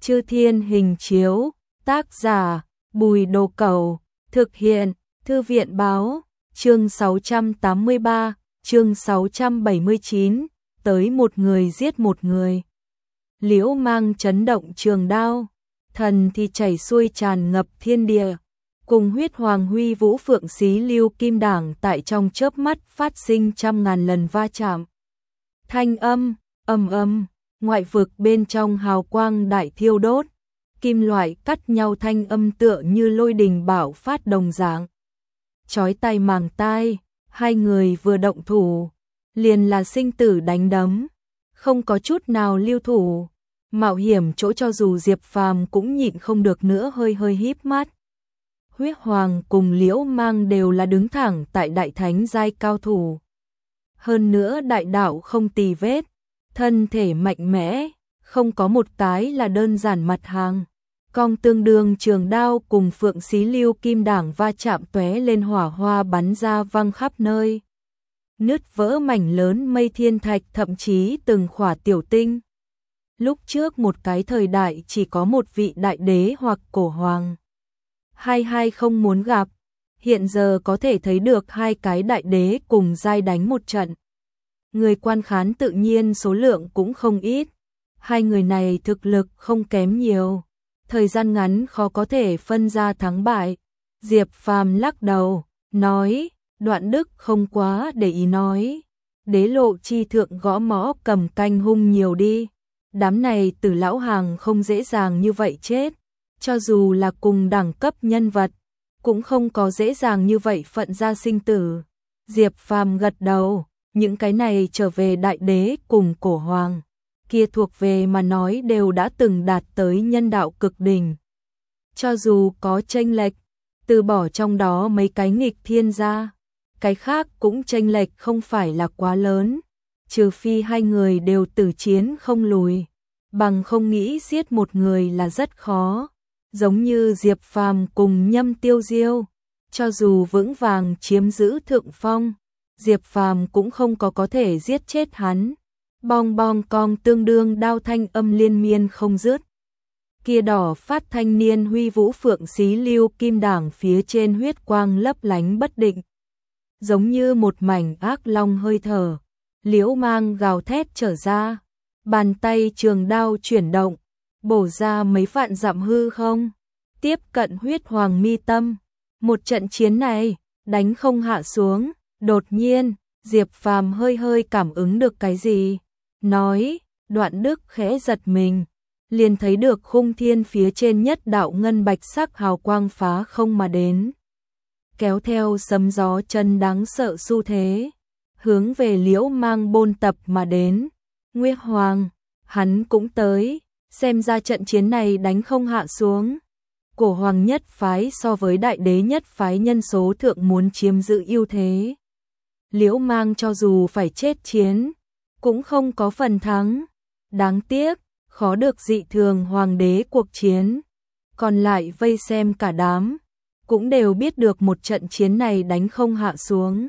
Chư Thiên Hình Chiếu, tác giả Bùi Đồ Cẩu, thực hiện Thư viện Báo, chương 683, chương 679, tới một người giết một người. Liễu Mang chấn động trường đao, thần thì chảy xuôi tràn ngập thiên địa, cùng huyết hoàng huy vũ phượng xí lưu kim đảng tại trong chớp mắt phát sinh trăm ngàn lần va chạm. Thanh âm, ầm ầm, ngoại vực bên trong hào quang đại thiêu đốt, kim loại cắt nhau thanh âm tựa như lôi đình bạo phát đồng dạng. Chói tai màng tai, hai người vừa động thủ, liền là sinh tử đánh đấm, không có chút nào lưu thủ, mạo hiểm chỗ cho dù Diệp Phàm cũng nhịn không được nữa hơi híp mắt. Huyết Hoàng cùng Liễu Mang đều là đứng thẳng tại đại thánh giai cao thủ. Hơn nữa đại đạo không tì vết, thân thể mạnh mẽ, không có một cái là đơn giản mặt hàng. Cong tương đương trường đao cùng phượng xí lưu kim đảng va chạm tóe lên hỏa hoa bắn ra văng khắp nơi. Nứt vỡ mảnh lớn mây thiên thạch thậm chí từng khỏa tiểu tinh. Lúc trước một cái thời đại chỉ có một vị đại đế hoặc cổ hoàng. Hai không muốn gặp, hiện giờ có thể thấy được hai cái đại đế cùng giai đánh một trận. Người quan khán tự nhiên số lượng cũng không ít, hai người này thực lực không kém nhiều, thời gian ngắn khó có thể phân ra thắng bại. Diệp Phàm lắc đầu, nói, Đoạn Đức không quá để ý nói, đế lộ chi thượng gõ mõ cầm canh hung nhiều đi, đám này Tử lão hàng không dễ dàng như vậy chết, cho dù là cùng đẳng cấp nhân vật, cũng không có dễ dàng như vậy phận ra sinh tử. Diệp Phàm gật đầu, những cái này trở về đại đế cùng cổ hoàng, kia thuộc về mà nói đều đã từng đạt tới nhân đạo cực đỉnh. Cho dù có chênh lệch, từ bỏ trong đó mấy cái nghịch thiên ra, cái khác cũng chênh lệch không phải là quá lớn, trừ phi hai người đều tử chiến không lùi, bằng không nghĩ giết một người là rất khó. Giống như Diệp Phàm cùng Nhâm Tiêu Diêu, cho dù vững vàng chiếm giữ thượng phong, Diệp Phàm cũng không có thể giết chết hắn. Bong bong cong tương đương đao thanh âm liên miên không dứt. Kia đỏ phát thanh niên huy vũ phượng xí lưu kim đảng phía trên huyết quang lấp lánh bất định, giống như một mảnh ác long hơi thở. Liễu Mang gào thét trở ra, bàn tay trường đao chuyển động, bổ ra mấy vạn dặm hư không, tiếp cận huyết hoàng mi tâm. Một trận chiến này, đánh không hạ xuống, đột nhiên, Diệp Phàm hơi cảm ứng được cái gì, nói, Đoạn Đức khẽ giật mình, liền thấy được khung thiên phía trên nhất đạo ngân bạch sắc hào quang phá không mà đến, kéo theo sấm gió chân đáng sợ xu thế, hướng về Liễu Mang bôn tập mà đến. Nguyên Hoàng, hắn cũng tới, xem ra trận chiến này đánh không hạ xuống. Cổ hoàng nhất phái so với đại đế nhất phái nhân số thượng muốn chiếm giữ ưu thế. Liễu Mang cho dù phải chết chiến, cũng không có phần thắng. Đáng tiếc, khó được dị thường hoàng đế cuộc chiến. Còn lại vây xem cả đám, cũng đều biết được một trận chiến này đánh không hạ xuống.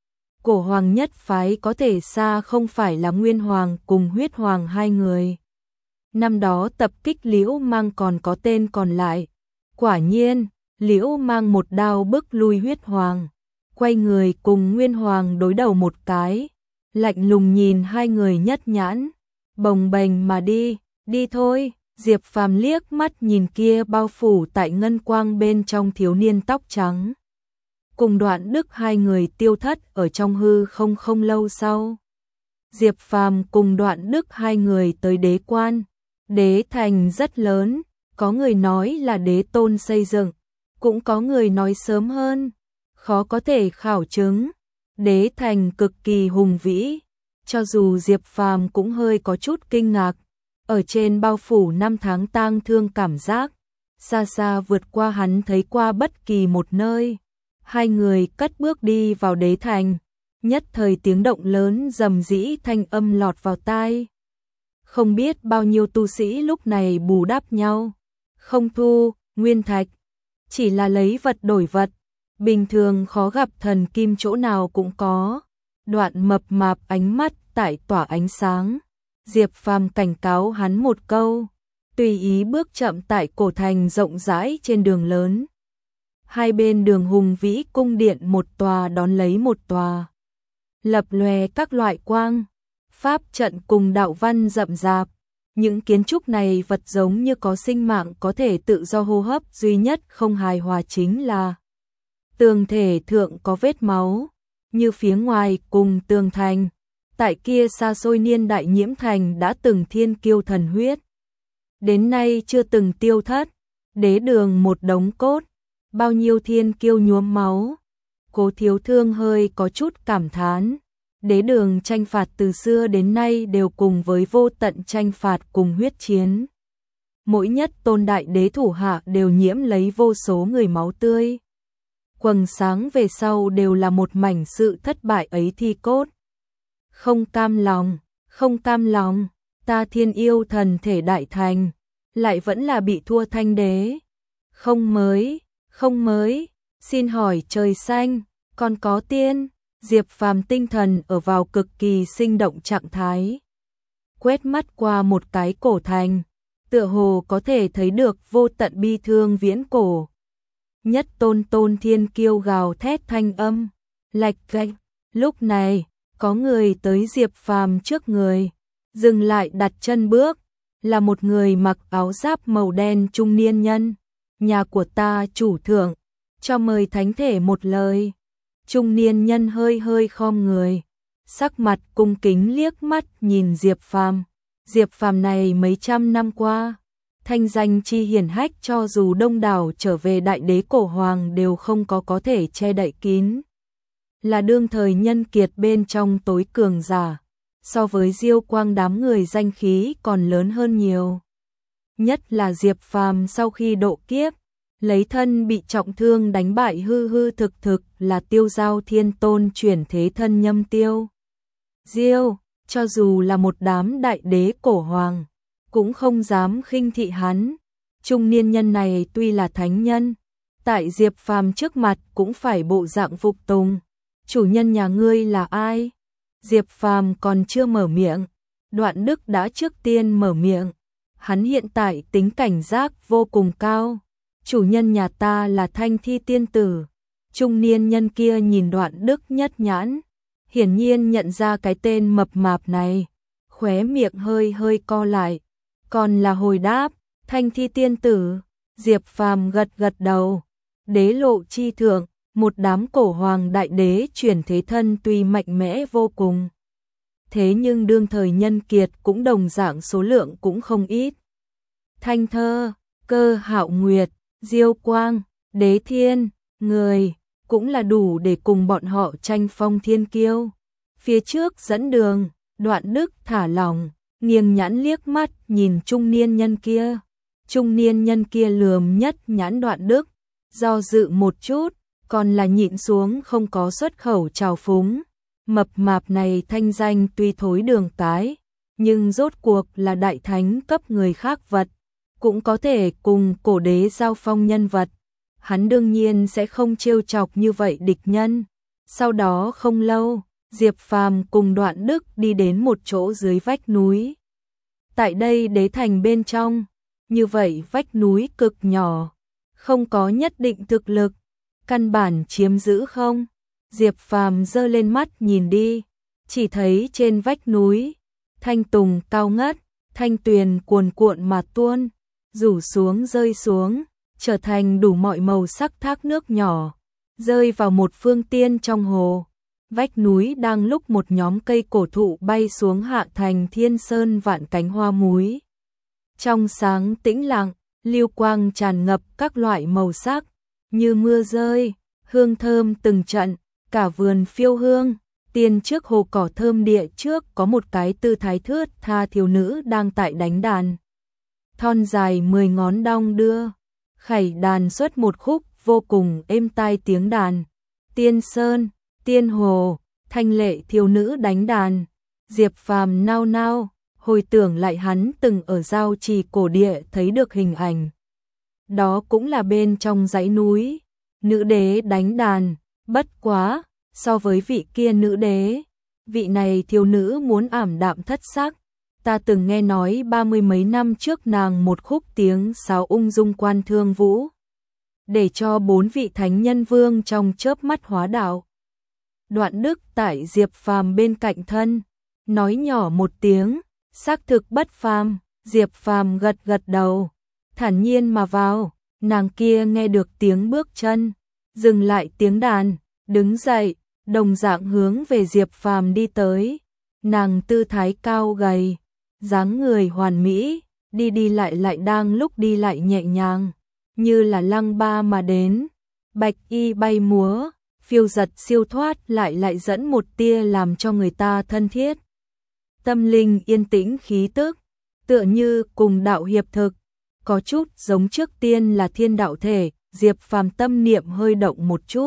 Cổ hoàng nhất phái có thể xa không phải là Nguyên Hoàng cùng Huyết Hoàng hai người. Năm đó tập kích Liễu Mang còn có tên còn lại. Quả nhiên, Liễu Mang một đao bức lui Huyết Hoàng, quay người cùng Nguyên Hoàng đối đầu một cái, lạnh lùng nhìn hai người nhất nhãn, bồng bềnh mà đi, đi thôi. Diệp Phàm liếc mắt nhìn kia bao phủ tại ngân quang bên trong thiếu niên tóc trắng. Cùng Đoạn Đức hai người tiêu thất ở trong hư không lâu sau. Diệp Phàm cùng Đoạn Đức hai người tới đế quan. Đế thành rất lớn, có người nói là đế tôn xây dựng, cũng có người nói sớm hơn, khó có thể khảo chứng. Đế thành cực kỳ hùng vĩ, cho dù Diệp Phàm cũng hơi có chút kinh ngạc, ở trên bao phủ năm tháng tang thương cảm giác, xa xa vượt qua hắn thấy qua bất kỳ một nơi. Hai người cất bước đi vào đế thành, nhất thời tiếng động lớn rầm rĩ thanh âm lọt vào tai. Không biết bao nhiêu tu sĩ lúc này bù đắp nhau, không thu nguyên thạch, chỉ là lấy vật đổi vật, bình thường khó gặp thần kim chỗ nào cũng có. Đoạn mập mạp ánh mắt tại tỏa ánh sáng, Diệp Phàm cảnh cáo hắn một câu, tùy ý bước chậm tại cổ thành rộng rãi trên đường lớn. Hai bên đường hùng vĩ cung điện một tòa đón lấy một tòa, lập lòe các loại quang, pháp trận cùng đạo văn rậm rạp. Những kiến trúc này vật giống như có sinh mạng, có thể tự do hô hấp, duy nhất không hài hòa chính là tường thể thượng có vết máu, như phía ngoài cùng tường thành. Tại kia xa xôi niên đại Nhiễm Thành đã từng thiên kiêu thần huyết, đến nay chưa từng tiêu thất. Đế đường một đống cốt, bao nhiêu thiên kiêu nhuốm máu. Cố Thiếu Thương hơi có chút cảm thán. Đế đường tranh phạt từ xưa đến nay đều cùng với vô tận tranh phạt cùng huyết chiến. Mỗi nhất tôn đại đế thủ hạ đều nhiễm lấy vô số người máu tươi. Quầng sáng về sau đều là một mảnh sự thất bại ấy thi cốt. Không cam lòng, không cam lòng, ta thiên yêu thần thể đại thành, lại vẫn là bị thua Thanh đế. Không mới, xin hỏi trời xanh, còn có tiên. Diệp Phàm tinh thần ở vào cực kỳ sinh động trạng thái. Quét mắt qua một cái cổ thành, tựa hồ có thể thấy được vô tận bi thương viễn cổ. Nhất tôn thiên kiêu gào thét thanh âm, lạch cạch. Lúc này, có người tới Diệp Phàm trước người, dừng lại đặt chân bước, là một người mặc áo giáp màu đen trung niên nhân. Nhà của ta chủ thượng, cho mời thánh thể một lời. Trung niên nhân hơi khom người, sắc mặt cung kính liếc mắt nhìn Diệp Phàm. Diệp Phàm này mấy trăm năm qua, thanh danh chi hiển hách, cho dù đông đảo trở về đại đế cổ hoàng đều không có thể che đậy kín. Là đương thời nhân kiệt bên trong tối cường giả, so với Diêu Quang đám người danh khí còn lớn hơn nhiều. Nhất là Diệp Phàm sau khi độ kiếp, lấy thân bị trọng thương đánh bại hư thực là Tiêu Giao Thiên Tôn chuyển thế thân Nhâm Tiêu Diêu, cho dù là một đám đại đế cổ hoàng, cũng không dám khinh thị hắn. Trung niên nhân này tuy là thánh nhân, tại Diệp Phàm trước mặt cũng phải bộ dạng phục tùng. Chủ nhân nhà ngươi là ai? Diệp Phàm còn chưa mở miệng, Đoạn Đức đã trước tiên mở miệng. Hắn hiện tại tính cảnh giác vô cùng cao. Chủ nhân nhà ta là Thanh Thi tiên tử. Trung niên nhân kia nhìn Đoạn Đức nhất nhãn, hiển nhiên nhận ra cái tên mập mạp này, khóe miệng hơi co lại. Còn là hồi đáp, Thanh Thi tiên tử. Diệp Phàm gật đầu. Đế lộ chi thượng, một đám cổ hoàng đại đế chuyển thế thân tuy mạnh mẽ vô cùng, thế nhưng đương thời nhân kiệt cũng đồng dạng số lượng cũng không ít. Thanh Thơ, Cơ Hạo Nguyệt, Diêu Quang, Đế Thiên, người cũng là đủ để cùng bọn họ tranh phong thiên kiêu. Phía trước dẫn đường, Đoạn Đức thả lỏng, nghiêng nhãn liếc mắt nhìn trung niên nhân kia. Trung niên nhân kia lườm nhất nhãn Đoạn Đức, do dự một chút, còn là nhịn xuống không có xuất khẩu trào phúng. Mập mạp này thanh danh tuy thối đường cái, nhưng rốt cuộc là đại thánh cấp người khác vật, cũng có thể cùng cổ đế giao phong nhân vật. Hắn đương nhiên sẽ không trêu chọc như vậy địch nhân. Sau đó không lâu, Diệp Phàm cùng Đoạn Đức đi đến một chỗ dưới vách núi. Tại đây đế thành bên trong, như vậy vách núi cực nhỏ, không có nhất định thực lực, căn bản chiếm giữ không. Diệp Phàm giơ lên mắt nhìn đi, chỉ thấy trên vách núi, thanh tùng cao ngất, thanh tuyền cuồn cuộn mà tuôn, rủ xuống rơi xuống, trở thành đủ mọi màu sắc thác nước nhỏ, rơi vào một phương tiên trong hồ. Vách núi đang lúc một nhóm cây cổ thụ bay xuống hạ thành thiên sơn vạn cánh hoa múi. Trong sáng tĩnh lặng, lưu quang tràn ngập các loại màu sắc, như mưa rơi, hương thơm từng trận, cả vườn phiêu hương. Tiên trước hồ cỏ thơm địa trước có một cái tư thái thướt tha thiếu nữ đang tại đánh đàn. Thon dài 10 ngón đong đưa, khẩy đàn xuất một khúc vô cùng êm tai tiếng đàn. Tiên sơn, tiên hồ, thanh lệ thiếu nữ đánh đàn. Diệp Phàm nao nao, hồi tưởng lại hắn từng ở giao trì cổ địa thấy được hình ảnh. Đó cũng là bên trong dãy núi, nữ đế đánh đàn, bất quá, so với vị kia nữ đế, vị này thiếu nữ muốn ảm đạm thất sắc, Ta từng nghe nói 30 mấy năm trước nàng một khúc tiếng sáo ung dung quan thương vũ, để cho 4 vị thánh nhân vương trong chớp mắt hóa đạo. Đoạn Đức tại Diệp Phàm bên cạnh thân, nói nhỏ một tiếng, xác thực bất phàm. Diệp Phàm gật gật đầu, thản nhiên mà vào. Nàng kia nghe được tiếng bước chân, dừng lại tiếng đàn, đứng dậy, đồng dạng hướng về Diệp Phàm đi tới. Nàng tư thái cao gầy, dáng người hoàn mỹ, đi đi lại lại đang lúc đi lại nhẹ nhàng, như là lăng ba mà đến. Bạch y bay múa, phiêu giật siêu thoát lại dẫn một tia làm cho người ta thân thiết. Tâm linh yên tĩnh khí tức, tựa như cùng đạo hiệp thực, có chút giống trước tiên là thiên đạo thể. Diệp Phàm tâm niệm hơi động một chút.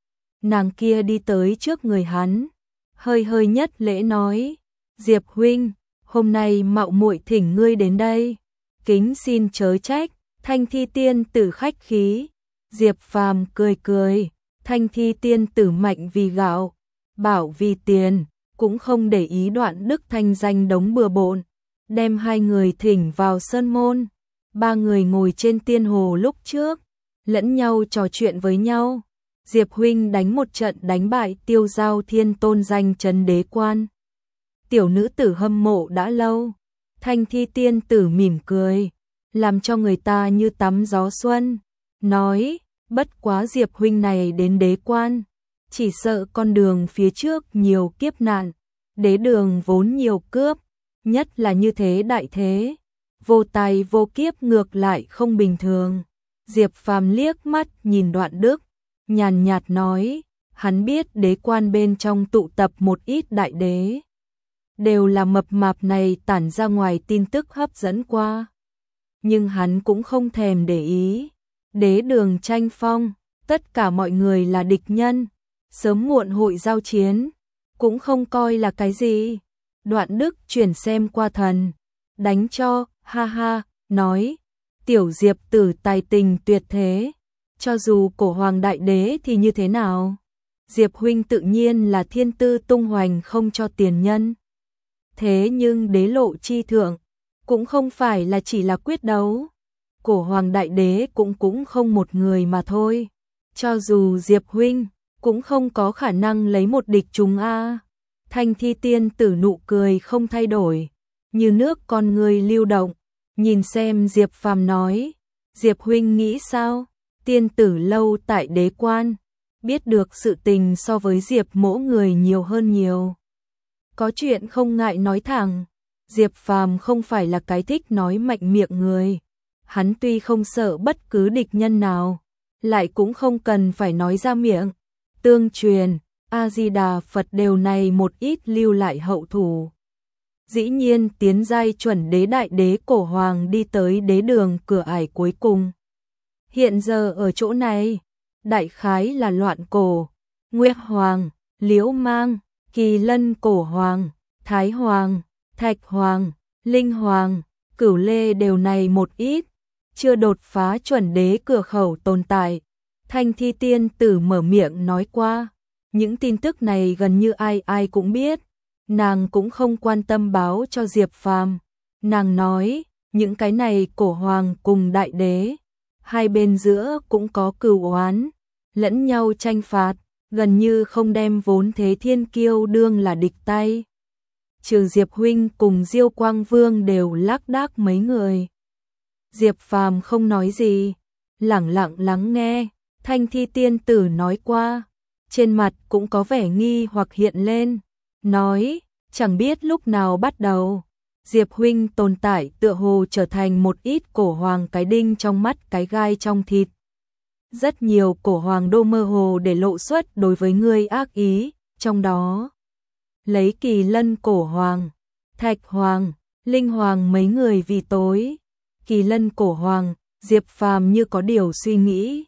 Nàng kia đi tới trước người hắn, hơi nhất lễ nói: Diệp huynh, hôm nay mạo muội thỉnh ngươi đến đây, kính xin chớ trách. Thanh Thi tiên tử khách khí. Diệp Phàm cười cười, Thanh Thi tiên tử mạnh vì gạo, bảo vì tiền, cũng không để ý Đoạn Đức thanh danh đống bừa bộn, đem hai người thỉnh vào sơn môn. Ba người ngồi trên tiên hồ lúc trước, lẫn nhau trò chuyện với nhau. Diệp huynh đánh một trận đánh bại Tiêu Giao Thiên Tôn danh chấn đế quan, tiểu nữ tử hâm mộ đã lâu. Thanh Thi tiên tử mỉm cười, làm cho người ta như tắm gió xuân, nói: bất quá Diệp huynh này đến đế quan, chỉ sợ con đường phía trước nhiều kiếp nạn, đế đường vốn nhiều cướp, nhất là như thế đại thế, vô tài vô kiếp ngược lại không bình thường. Diệp Phàm liếc mắt nhìn Đoạn Đức, nhàn nhạt nói: hắn biết đế quan bên trong tụ tập một ít đại đế, đều là mập mạp này tản ra ngoài tin tức hấp dẫn qua. Nhưng hắn cũng không thèm để ý, đế đường tranh phong, tất cả mọi người là địch nhân, sớm muộn hội giao chiến, cũng không coi là cái gì. Đoạn Đức chuyển xem qua thần, đánh cho, ha ha, nói: tiểu Diệp tử tài tình tuyệt thế, cho dù cổ hoàng đại đế thì như thế nào? Diệp huynh tự nhiên là thiên tư tung hoành không cho tiền nhân. Thế nhưng đế lộ chi thượng, cũng không phải là chỉ là quyết đấu. Cổ hoàng đại đế cũng không một người mà thôi. Cho dù Diệp huynh, cũng không có khả năng lấy một địch chúng a. Thanh Thi tiên tử nụ cười không thay đổi, như nước con người lưu động, nhìn xem Diệp Phàm nói: Diệp huynh nghĩ sao? Tiên tử lâu tại đế quan, biết được sự tình so với Diệp mỗ người nhiều hơn nhiều. Có chuyện không ngại nói thẳng. Diệp Phàm không phải là cái thích nói mạnh miệng người. Hắn tuy không sợ bất cứ địch nhân nào, lại cũng không cần phải nói ra miệng. Tương truyền, A-di-đà Phật đều này một ít lưu lại hậu thủ. Dĩ nhiên tiến giai chuẩn đế đại đế cổ hoàng đi tới đế đường cửa ải cuối cùng. Hiện giờ ở chỗ này, đại khái là Loạn Cổ, Nguyệt Hoàng, Liễu Mang, Kỳ Lân cổ hoàng, Thái Hoàng, Thạch Hoàng, Linh Hoàng, Cửu Lê đều này một ít, chưa đột phá chuẩn đế cửa khẩu tồn tại. Thanh Thi tiên tử mở miệng nói qua, những tin tức này gần như ai cũng biết, nàng cũng không quan tâm báo cho Diệp Phàm. Nàng nói, những cái này cổ hoàng cùng đại đế, hai bên giữa cũng có cừu oán, lẫn nhau tranh phạt, gần như không đem vốn thế thiên kiêu đương là địch tay. Trừ Diệp huynh cùng Diêu Quang Vương đều lác đác mấy người. Diệp Phàm không nói gì, lẳng lặng lắng nghe. Thanh Thi tiên tử nói qua, trên mặt cũng có vẻ nghi hoặc hiện lên, nói: chẳng biết lúc nào bắt đầu, Diệp huynh tồn tại tựa hồ trở thành một ít cổ hoàng cái đinh trong mắt cái gai trong thịt. Rất nhiều cổ hoàng đô mơ hồ để lộ xuất đối với ngươi ác ý, trong đó lấy Kỳ Lân cổ hoàng, Thạch Hoàng, Linh Hoàng mấy người vì tối. Kỳ Lân cổ hoàng, Diệp Phàm như có điều suy nghĩ.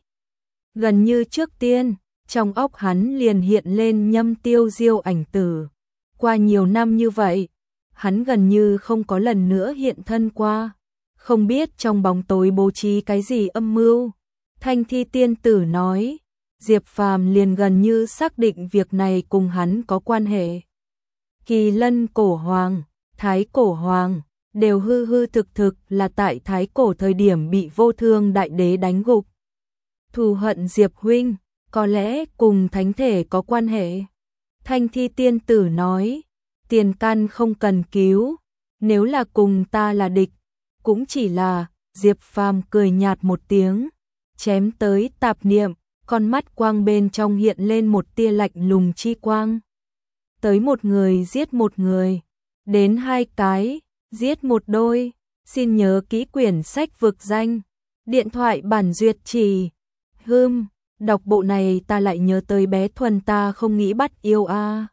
Gần như trước tiên, trong óc hắn liền hiện lên Nhâm Tiêu Diêu ảnh tử. Qua nhiều năm như vậy, hắn gần như không có lần nữa hiện thân qua. Không biết trong bóng tối bố trí cái gì âm mưu. Thanh Thi tiên tử nói, Diệp Phàm liền gần như xác định việc này cùng hắn có quan hệ. Kỳ Lân cổ hoàng, Thái Cổ Hoàng, đều hư hư thực thực là tại Thái Cổ thời điểm bị Vô Thương Đại Đế đánh gục. Thù hận Diệp huynh, có lẽ cùng thánh thể có quan hệ. Thanh Thi tiên tử nói, tiền căn không cần cứu, nếu là cùng ta là địch, cũng chỉ là, Diệp Phàm cười nhạt một tiếng, chém tới tạp niệm, con mắt quang bên trong hiện lên một tia lạnh lùng chi quang. Tới một người giết một người, đến hai cái, giết một đôi, xin nhớ kỹ quyển sách vực danh, điện thoại bản duyệt chỉ. Đọc bộ này ta lại nhớ tới bé Thuần ta không nghĩ bắt yêu a.